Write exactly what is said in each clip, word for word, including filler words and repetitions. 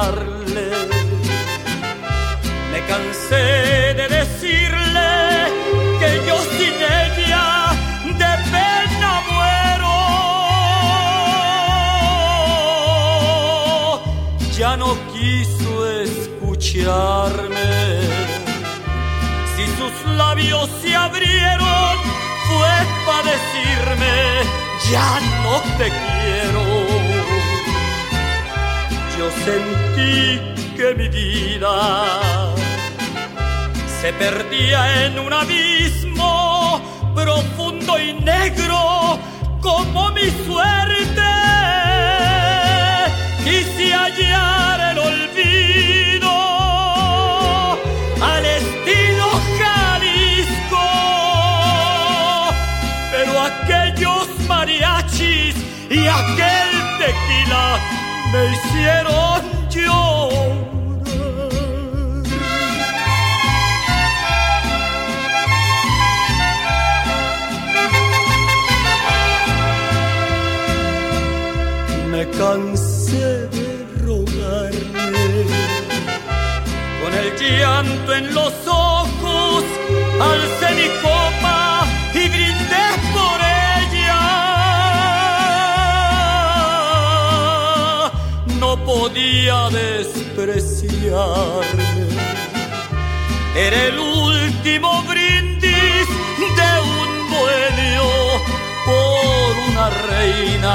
rogarle. Me cansé de decirle que yo sin ella de pena muero. Ya no quiso escucharme. Si sus labios se abrieron fue para decirme ya no te quiero. Yo sentí que mi vida se perdía en un abismo profundo y negro como mi suerte. Quise hallar el olvido al estilo Jalisco, pero aquellos mariachis y aquel tequila me hicieron llorar. Me cansé de rogarle, con el llanto en los ojos alcé mi copa y brindé por ella. No podía despreciarme, era el último brindis de un bohemio por una reina.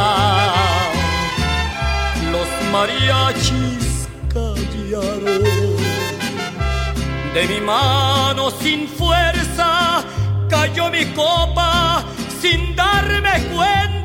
Los mariachis callaron, de mi mano sin fuerza cayó mi copa sin darme cuenta.